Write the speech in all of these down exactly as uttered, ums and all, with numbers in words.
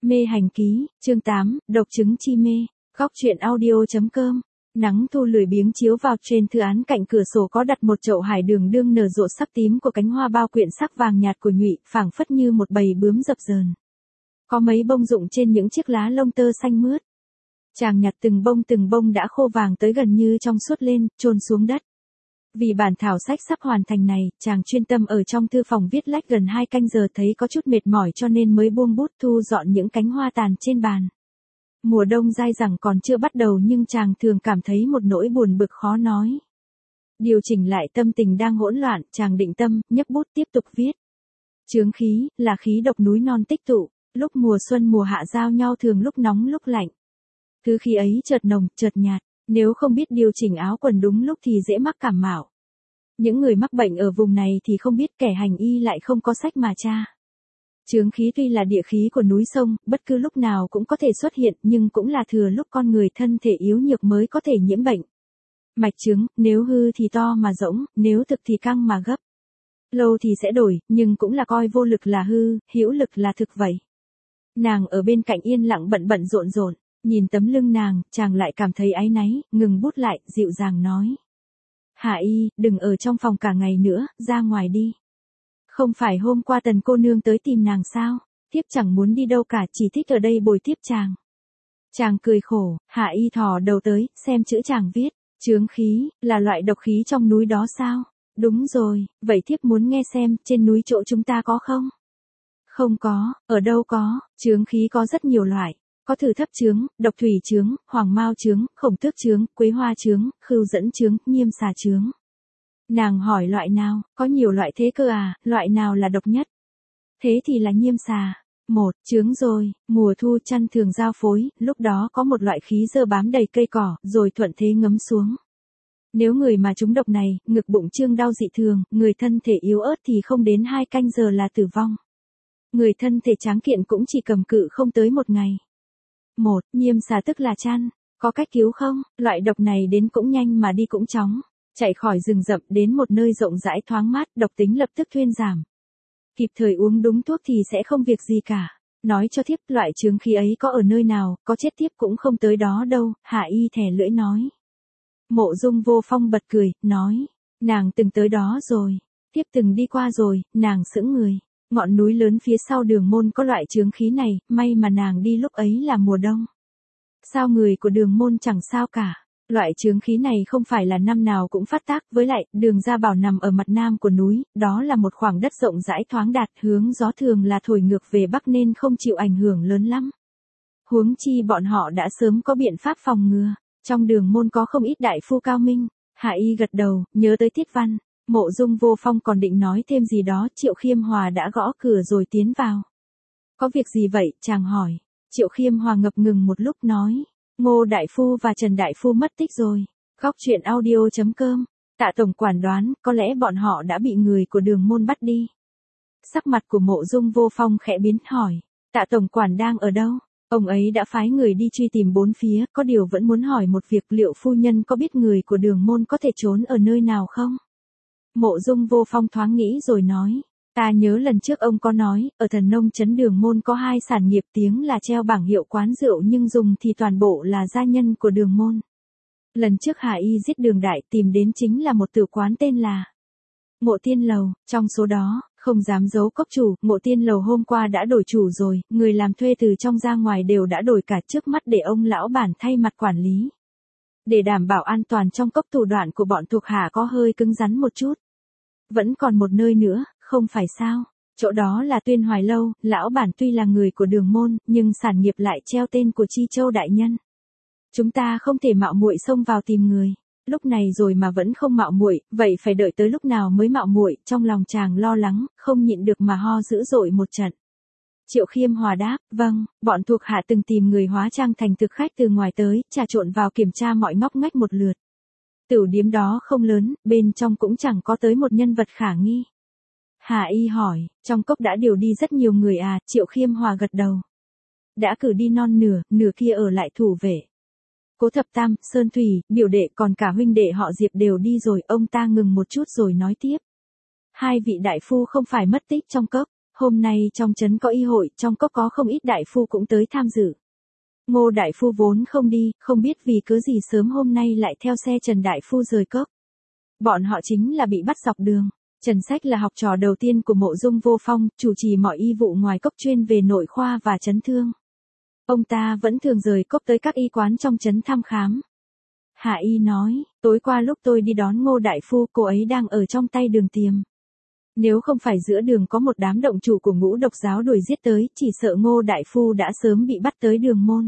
Mê hành ký, chương tám, độc chứng chi mê, góc truyện audio.com. Nắng thu lười biếng chiếu vào trên thư án cạnh cửa sổ có đặt một chậu hải đường đương nở rộ sắc tím của cánh hoa bao quyện sắc vàng nhạt của nhụy, phảng phất như một bầy bướm dập dờn. Có mấy bông rụng trên những chiếc lá lông tơ xanh mướt. Chàng nhặt từng bông từng bông đã khô vàng tới gần như trong suốt lên, chôn xuống đất. Vì bản thảo sách sắp hoàn thành này, chàng chuyên tâm ở trong thư phòng viết lách gần hai canh giờ thấy có chút mệt mỏi cho nên mới buông bút thu dọn những cánh hoa tàn trên bàn. Mùa đông dai dẳng còn chưa bắt đầu nhưng chàng thường cảm thấy một nỗi buồn bực khó nói. Điều chỉnh lại tâm tình đang hỗn loạn, chàng định tâm, nhấc bút tiếp tục viết. Chướng khí, là khí độc núi non tích tụ, lúc mùa xuân mùa hạ giao nhau thường lúc nóng lúc lạnh. Thứ khí ấy chợt nồng, chợt nhạt. Nếu không biết điều chỉnh áo quần đúng lúc thì dễ mắc cảm mạo. Những người mắc bệnh ở vùng này thì không biết, kẻ hành y lại không có sách mà tra. Chướng khí tuy là địa khí của núi sông, bất cứ lúc nào cũng có thể xuất hiện nhưng cũng là thừa lúc con người thân thể yếu nhược mới có thể nhiễm bệnh. Mạch chướng, nếu hư thì to mà rỗng, nếu thực thì căng mà gấp. Lâu thì sẽ đổi, nhưng cũng là coi vô lực là hư, hữu lực là thực vậy. Nàng ở bên cạnh yên lặng bận bận rộn rộn. Nhìn tấm lưng nàng, chàng lại cảm thấy áy náy, ngừng bút lại, dịu dàng nói. Hạ y, đừng ở trong phòng cả ngày nữa, ra ngoài đi. Không phải hôm qua Tần cô nương tới tìm nàng sao, thiếp chẳng muốn đi đâu cả, chỉ thích ở đây bồi tiếp chàng. Chàng cười khổ, Hạ y thò đầu tới, xem chữ chàng viết, chướng khí, là loại độc khí trong núi đó sao? Đúng rồi, vậy thiếp muốn nghe xem, trên núi chỗ chúng ta có không? Không có, ở đâu có, chướng khí có rất nhiều loại. Có thử thấp chướng, độc thủy chướng, hoàng mao chướng, khổng tước chướng, quế hoa chướng, khưu dẫn chướng, nhiêm xà chướng. Nàng hỏi loại nào, có nhiều loại thế cơ à, loại nào là độc nhất? Thế thì là nhiêm xà. Một, chướng rồi, mùa thu chăn thường giao phối, lúc đó có một loại khí dơ bám đầy cây cỏ, rồi thuận thế ngấm xuống. Nếu người mà trúng độc này, ngực bụng trương đau dị thường, người thân thể yếu ớt thì không đến hai canh giờ là tử vong. Người thân thể tráng kiện cũng chỉ cầm cự không tới một ngày. Một, nhiêm xà tức là chăn, có cách cứu không? Loại độc này đến cũng nhanh mà đi cũng chóng, chạy khỏi rừng rậm đến một nơi rộng rãi thoáng mát, độc tính lập tức thuyên giảm. Kịp thời uống đúng thuốc thì sẽ không việc gì cả. Nói cho thiếp, loại chướng khí ấy có ở nơi nào, có chết thiếp cũng không tới đó đâu, Hạ y thè lưỡi nói. Mộ Dung Vô Phong bật cười, nói, nàng từng tới đó rồi, thiếp từng đi qua rồi, nàng sững người. Ngọn núi lớn phía sau Đường Môn có loại chướng khí này, may mà nàng đi lúc ấy là mùa đông. Sao người của Đường Môn chẳng sao cả. Loại chướng khí này không phải là năm nào cũng phát tác, với lại, Đường Gia Bảo nằm ở mặt nam của núi, đó là một khoảng đất rộng rãi thoáng đạt, hướng gió thường là thổi ngược về bắc nên không chịu ảnh hưởng lớn lắm. Huống chi bọn họ đã sớm có biện pháp phòng ngừa, trong Đường Môn có không ít đại phu cao minh. Hạ y gật đầu, nhớ tới Tiết Văn. Mộ Dung Vô Phong còn định nói thêm gì đó, Triệu Khiêm Hòa đã gõ cửa rồi tiến vào. Có việc gì vậy, chàng hỏi. Triệu Khiêm Hòa ngập ngừng một lúc nói, Ngô Đại Phu và Trần Đại Phu mất tích rồi. Góc truyện audio.com. Tạ tổng quản đoán, có lẽ bọn họ đã bị người của Đường Môn bắt đi. Sắc mặt của Mộ Dung Vô Phong khẽ biến, hỏi, Tạ tổng quản đang ở đâu? Ông ấy đã phái người đi truy tìm bốn phía, có điều vẫn muốn hỏi một việc, liệu phu nhân có biết người của Đường Môn có thể trốn ở nơi nào không? Mộ Dung Vô Phong thoáng nghĩ rồi nói, ta nhớ lần trước ông có nói, ở Thần Nông trấn Đường Môn có hai sản nghiệp tiếng là treo bảng hiệu quán rượu nhưng dùng thì toàn bộ là gia nhân của Đường Môn. Lần trước Hạ y giết Đường Đại tìm đến chính là một tử quán tên là Mộ Tiên Lầu, trong số đó, không dám giấu cốc chủ, Mộ Tiên Lầu hôm qua đã đổi chủ rồi, người làm thuê từ trong ra ngoài đều đã đổi cả, trước mắt để ông lão bản thay mặt quản lý. Để đảm bảo an toàn trong cốc, thủ đoạn của bọn thuộc hạ có hơi cứng rắn một chút. Vẫn còn một nơi nữa, không phải sao? Chỗ đó là Tuyên Hoài Lâu, lão bản tuy là người của Đường Môn, nhưng sản nghiệp lại treo tên của Chi Châu đại nhân. Chúng ta không thể mạo muội xông vào tìm người. Lúc này rồi mà vẫn không mạo muội, vậy phải đợi tới lúc nào mới mạo muội? Trong lòng chàng lo lắng, không nhịn được mà ho dữ dội một trận. Triệu Khiêm Hòa đáp, vâng, bọn thuộc hạ từng tìm người hóa trang thành thực khách từ ngoài tới, trà trộn vào kiểm tra mọi ngóc ngách một lượt. Tửu điếm đó không lớn, bên trong cũng chẳng có tới một nhân vật khả nghi. Hà y hỏi, trong cốc đã điều đi rất nhiều người à? Triệu Khiêm Hòa gật đầu. Đã cử đi non nửa, nửa kia ở lại thủ vệ. Cố Thập Tam, Sơn Thủy, biểu đệ còn cả huynh đệ họ Diệp đều đi rồi. Ông ta ngừng một chút rồi nói tiếp. Hai vị đại phu không phải mất tích trong cốc. hôm nay trong trấn có y hội, trong cốc có không ít đại phu cũng tới tham dự. Ngô đại phu vốn không đi, không biết vì cớ gì sớm hôm nay lại theo xe Trần đại phu rời cốc. Bọn họ chính là bị bắt dọc đường. Trần Sách là học trò đầu tiên của Mộ Dung Vô Phong, chủ trì mọi y vụ ngoài cốc chuyên về nội khoa và chấn thương. Ông ta vẫn thường rời cốc tới các y quán trong trấn thăm khám. Hạ y nói, tối qua lúc tôi đi đón Ngô đại phu, cô ấy đang ở trong tay đường tiềm. Nếu không phải giữa đường có một đám động chủ của Ngũ Độc giáo đuổi giết tới, chỉ sợ Ngô đại phu đã sớm bị bắt tới đường môn.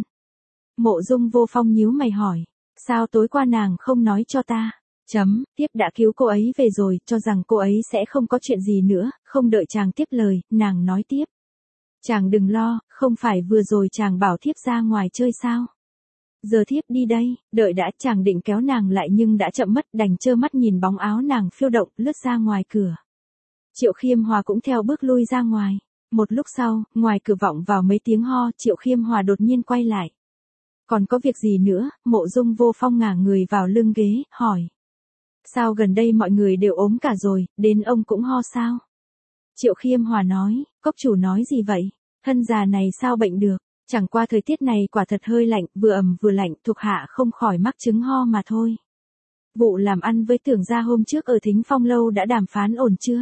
Mộ Dung Vô Phong nhíu mày hỏi, sao tối qua nàng không nói cho ta? Chấm, tiếp đã cứu cô ấy về rồi, cho rằng cô ấy sẽ không có chuyện gì nữa, không đợi chàng tiếp lời, nàng nói tiếp. Chàng đừng lo, không phải vừa rồi chàng bảo thiếp ra ngoài chơi sao? Giờ thiếp đi đây, đợi đã, chàng định kéo nàng lại nhưng đã chậm mất, đành trơ mắt nhìn bóng áo nàng phiêu động, lướt ra ngoài cửa. Triệu Khiêm Hòa cũng theo bước lui ra ngoài. Một lúc sau, ngoài cửa vọng vào mấy tiếng ho, Triệu Khiêm Hòa đột nhiên quay lại. Còn có việc gì nữa? Mộ Dung Vô Phong ngả người vào lưng ghế, hỏi. Sao gần đây mọi người đều ốm cả rồi, đến ông cũng ho sao? Triệu Khiêm Hòa nói, cốc chủ nói gì vậy? Thân già này sao bệnh được? Chẳng qua thời tiết này quả thật hơi lạnh, vừa ẩm vừa lạnh, thuộc hạ không khỏi mắc chứng ho mà thôi. Vụ làm ăn với Tưởng gia hôm trước ở Thính Phong lâu đã đàm phán ổn chưa?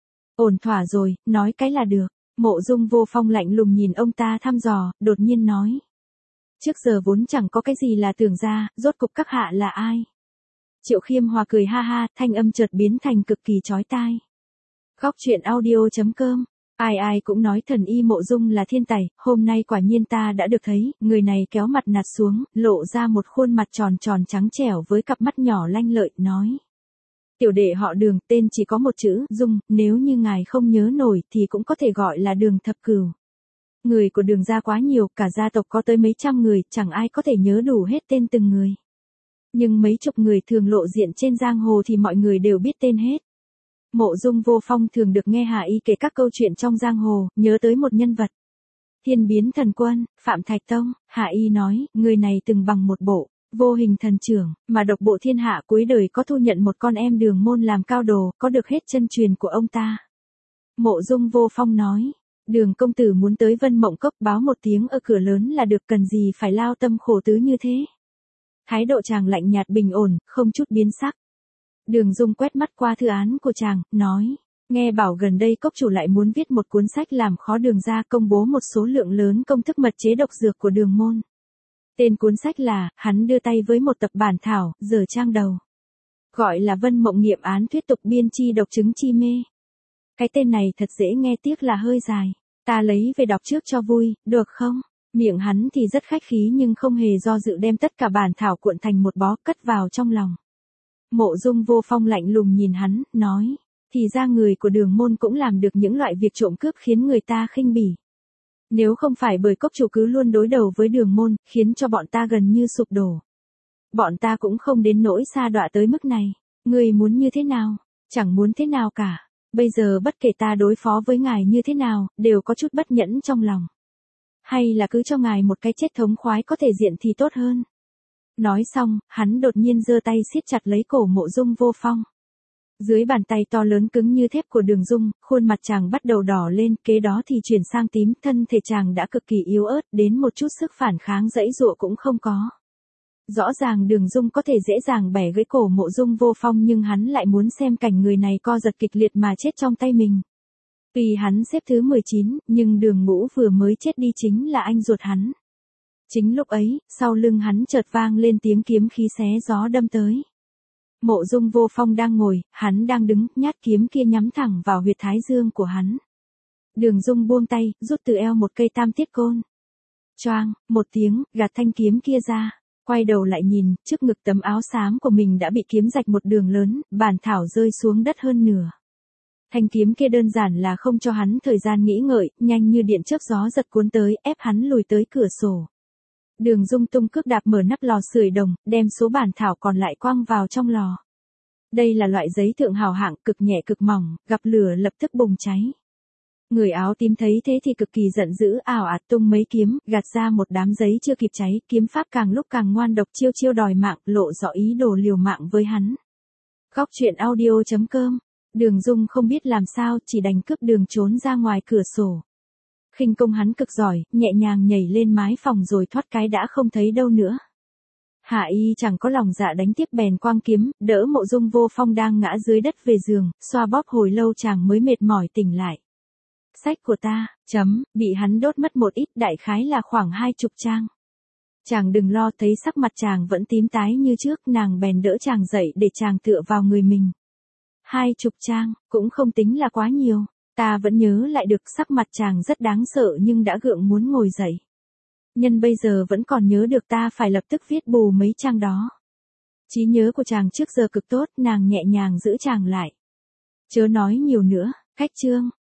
Ổn thỏa rồi, nói cái là được. Mộ Dung Vô Phong lạnh lùng nhìn ông ta thăm dò, đột nhiên nói. Trước giờ vốn chẳng có cái gì là Tưởng gia, rốt cục các hạ là ai? Triệu Khiêm Hòa cười ha ha, thanh âm chợt biến thành cực kỳ chói tai. Góc truyện audio chấm com. Ai ai cũng nói thần y Mộ Dung là thiên tài, hôm nay quả nhiên ta đã được thấy, người này kéo mặt nạt xuống, lộ ra một khuôn mặt tròn tròn trắng trẻo với cặp mắt nhỏ lanh lợi, nói. Tiểu đệ họ Đường, tên chỉ có một chữ, Dung, nếu như ngài không nhớ nổi thì cũng có thể gọi là Đường Thập Cửu. Người của Đường gia quá nhiều, cả gia tộc có tới mấy trăm người, chẳng ai có thể nhớ đủ hết tên từng người. Nhưng mấy chục người thường lộ diện trên giang hồ thì mọi người đều biết tên hết. Mộ Dung Vô Phong thường được nghe Hà Y kể các câu chuyện trong giang hồ, nhớ tới một nhân vật. Thiên Biến Thần Quân, Phạm Thạch Tông, Hà Y nói, người này từng bằng một bộ, vô hình thần trưởng, mà độc bộ thiên hạ cuối đời có thu nhận một con em Đường môn làm cao đồ, có được hết chân truyền của ông ta. Mộ Dung Vô Phong nói, Đường công tử muốn tới Vân Mộng Cốc báo một tiếng ở cửa lớn là được, cần gì phải lao tâm khổ tứ như thế. Thái độ chàng lạnh nhạt bình ổn, không chút biến sắc. Đường Dung quét mắt qua thư án của chàng, nói, nghe bảo gần đây cốc chủ lại muốn viết một cuốn sách làm khó Đường gia, công bố một số lượng lớn công thức mật chế độc dược của Đường môn. Tên cuốn sách là, hắn đưa tay với một tập bản thảo, giờ trang đầu. Gọi là Vân Mộng Nghiệm án thuyết tục biên chi độc chứng chi mê. Cái tên này thật dễ nghe, tiếc là hơi dài. Ta lấy về đọc trước cho vui, được không? Miệng hắn thì rất khách khí nhưng không hề do dự đem tất cả bản thảo cuộn thành một bó, cất vào trong lòng. Mộ Dung Vô Phong lạnh lùng nhìn hắn, nói, thì ra người của Đường môn cũng làm được những loại việc trộm cướp khiến người ta khinh bỉ. Nếu không phải bởi cốc chủ cứ luôn đối đầu với Đường môn, khiến cho bọn ta gần như sụp đổ. Bọn ta cũng không đến nỗi sa đọa tới mức này. Người muốn như thế nào? Chẳng muốn thế nào cả. Bây giờ bất kể ta đối phó với ngài như thế nào, đều có chút bất nhẫn trong lòng. Hay là cứ cho ngài một cái chết thống khoái có thể diện thì tốt hơn. Nói xong, hắn đột nhiên giơ tay siết chặt lấy cổ Mộ Dung Vô Phong. Dưới bàn tay to lớn cứng như thép của Đường Dung, khuôn mặt chàng bắt đầu đỏ lên, kế đó thì chuyển sang tím, thân thể chàng đã cực kỳ yếu ớt, đến một chút sức phản kháng dãy dụa cũng không có. Rõ ràng Đường Dung có thể dễ dàng bẻ gãy cổ Mộ Dung Vô Phong nhưng hắn lại muốn xem cảnh người này co giật kịch liệt mà chết trong tay mình. Tuy hắn xếp thứ mười chín, nhưng Đường Ngũ vừa mới chết đi chính là anh ruột hắn. Chính lúc ấy, sau lưng hắn chợt vang lên tiếng kiếm khí xé gió đâm tới. Mộ Dung Vô Phong đang ngồi, hắn đang đứng, nhát kiếm kia nhắm thẳng vào huyệt thái dương của hắn. Đường Dung buông tay, rút từ eo một cây tam tiết côn. Choang, một tiếng, gạt thanh kiếm kia ra. Quay đầu lại nhìn, trước ngực tấm áo xám của mình đã bị kiếm rạch một đường lớn, bản thảo rơi xuống đất hơn nửa. Thanh kiếm kia đơn giản là không cho hắn thời gian nghĩ ngợi, nhanh như điện chớp gió giật cuốn tới, ép hắn lùi tới cửa sổ. Đường Dung tung cước đạp mở nắp lò sưởi đồng, đem số bản thảo còn lại quăng vào trong lò. Đây là loại giấy thượng hào hạng, cực nhẹ cực mỏng, gặp lửa lập tức bùng cháy. Người áo tím thấy thế thì cực kỳ giận dữ, ảo ạt tung mấy kiếm, gạt ra một đám giấy chưa kịp cháy, kiếm pháp càng lúc càng ngoan độc, chiêu chiêu đòi mạng, lộ rõ ý đồ liều mạng với hắn. Góc truyện audio chấm com Đường Dung không biết làm sao, chỉ đành cướp đường trốn ra ngoài cửa sổ. Khinh công hắn cực giỏi, nhẹ nhàng nhảy lên mái phòng rồi thoát cái đã không thấy đâu nữa. Hạ Y chẳng có lòng dạ đánh tiếp bèn quang kiếm, đỡ Mộ Dung Vô Phong đang ngã dưới đất về giường, xoa bóp hồi lâu chàng mới mệt mỏi tỉnh lại. Sách của ta, chấm, bị hắn đốt mất một ít, đại khái là khoảng hai chục trang. Chàng đừng lo, thấy sắc mặt chàng vẫn tím tái như trước, nàng bèn đỡ chàng dậy để chàng tựa vào người mình. Hai chục trang, cũng không tính là quá nhiều, ta vẫn nhớ lại được sắc mặt chàng rất đáng sợ nhưng đã gượng muốn ngồi dậy. Nhân bây giờ vẫn còn nhớ được ta phải lập tức viết bù mấy trang đó. Trí nhớ của chàng trước giờ cực tốt, nàng nhẹ nhàng giữ chàng lại. Chớ nói nhiều nữa, cách chương.